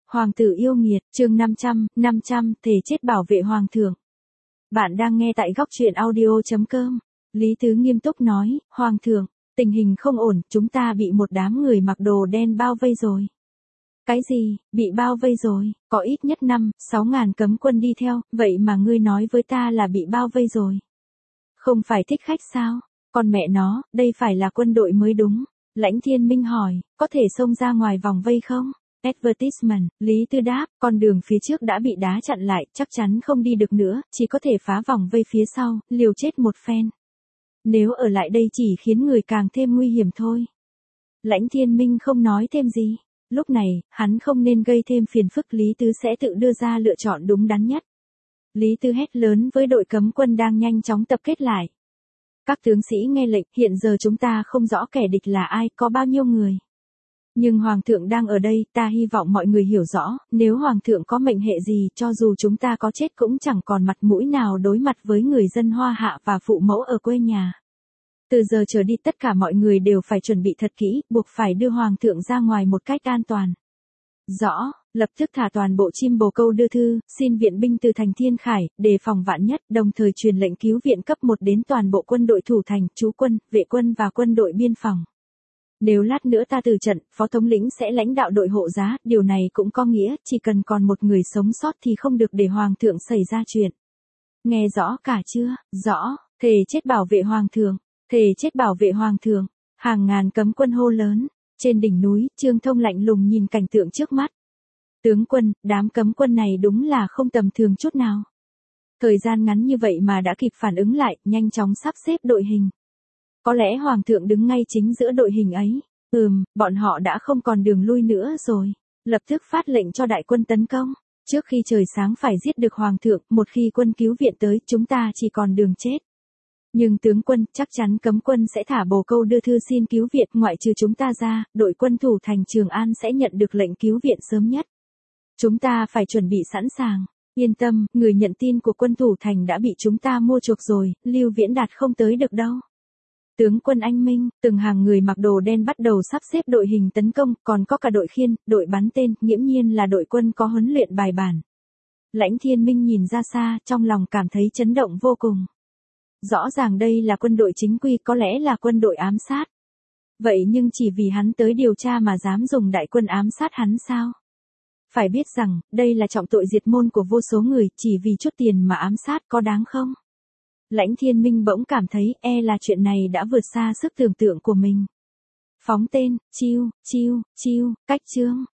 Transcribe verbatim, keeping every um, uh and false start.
Hoàng tử yêu nghiệt, chương năm trăm, năm trăm, thề chết bảo vệ hoàng thượng. Bạn đang nghe tại góc truyện audio chấm com. Lý Tứ nghiêm túc nói, hoàng thượng, tình hình không ổn, chúng ta bị một đám người mặc đồ đen bao vây rồi. Cái gì, bị bao vây rồi, có ít nhất năm, sáu ngàn cấm quân đi theo, vậy mà ngươi nói với ta là bị bao vây rồi. Không phải thích khách sao? Còn mẹ nó, đây phải là quân đội mới đúng. Lãnh Thiên Minh hỏi, có thể xông ra ngoài vòng vây không? Advertisement, Lý Tư đáp, con đường phía trước đã bị đá chặn lại, chắc chắn không đi được nữa, chỉ có thể phá vòng vây phía sau, liều chết một phen. Nếu ở lại đây chỉ khiến người càng thêm nguy hiểm thôi. Lãnh Thiên Minh không nói thêm gì. Lúc này, hắn không nên gây thêm phiền phức, Lý Tư sẽ tự đưa ra lựa chọn đúng đắn nhất. Lý Tư hét lớn với đội cấm quân đang nhanh chóng tập kết lại. Các tướng sĩ nghe lệnh, hiện giờ chúng ta không rõ kẻ địch là ai, có bao nhiêu người. Nhưng Hoàng thượng đang ở đây, ta hy vọng mọi người hiểu rõ, nếu Hoàng thượng có mệnh hệ gì, cho dù chúng ta có chết cũng chẳng còn mặt mũi nào đối mặt với người dân Hoa Hạ và phụ mẫu ở quê nhà. Từ giờ trở đi tất cả mọi người đều phải chuẩn bị thật kỹ, buộc phải đưa Hoàng thượng ra ngoài một cách an toàn. Rõ, lập tức thả toàn bộ chim bồ câu đưa thư, xin viện binh từ thành Thiên Khải, đề phòng vạn nhất, đồng thời truyền lệnh cứu viện cấp một đến toàn bộ quân đội thủ thành, trú quân, vệ quân và quân đội biên phòng. Nếu lát nữa ta từ trận, phó thống lĩnh sẽ lãnh đạo đội hộ giá, điều này cũng có nghĩa, chỉ cần còn một người sống sót thì không được để Hoàng thượng xảy ra chuyện. Nghe rõ cả chưa? Rõ, thề chết bảo vệ Hoàng thượng, thề chết bảo vệ Hoàng thượng, hàng ngàn cấm quân hô lớn. Trên đỉnh núi, Trương Thông lạnh lùng nhìn cảnh tượng trước mắt. Tướng quân, đám cấm quân này đúng là không tầm thường chút nào. Thời gian ngắn như vậy mà đã kịp phản ứng lại, nhanh chóng sắp xếp đội hình. Có lẽ Hoàng thượng đứng ngay chính giữa đội hình ấy. Ừm, bọn họ đã không còn đường lui nữa rồi. Lập tức phát lệnh cho đại quân tấn công. Trước khi trời sáng phải giết được Hoàng thượng, một khi quân cứu viện tới, chúng ta chỉ còn đường chết. Nhưng tướng quân, chắc chắn cấm quân sẽ thả bồ câu đưa thư xin cứu viện, ngoại trừ chúng ta ra, đội quân thủ thành Trường An sẽ nhận được lệnh cứu viện sớm nhất. Chúng ta phải chuẩn bị sẵn sàng. Yên tâm, người nhận tin của quân thủ thành đã bị chúng ta mua chuộc rồi, Lưu Viễn Đạt không tới được đâu. Tướng quân anh minh, từng hàng người mặc đồ đen bắt đầu sắp xếp đội hình tấn công, còn có cả đội khiên, đội bắn tên, nghiễm nhiên là đội quân có huấn luyện bài bản. Lãnh Thiên Minh nhìn ra xa, trong lòng cảm thấy chấn động vô cùng. Rõ ràng đây là quân đội chính quy, có lẽ là quân đội ám sát. Vậy nhưng chỉ vì hắn tới điều tra mà dám dùng đại quân ám sát hắn sao? Phải biết rằng, đây là trọng tội diệt môn của vô số người, chỉ vì chút tiền mà ám sát có đáng không? Lãnh Thiên Minh bỗng cảm thấy e là chuyện này đã vượt xa sức tưởng tượng của mình. Phóng tên, chiêu, chiêu, chiêu, cách chương,